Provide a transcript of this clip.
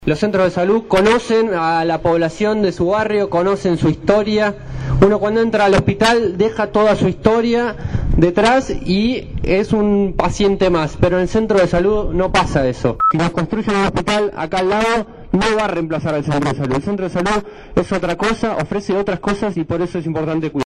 Los centros de salud conocen a la población de su barrio, conocen su historia. Uno cuando entra al hospital deja toda su historia detrás y es un paciente más, pero en el centro de salud no pasa eso. Si nos construyen un hospital acá al lado, no va a reemplazar al centro de salud. El centro de salud es otra cosa, ofrece otras cosas y por eso es importante cuidar.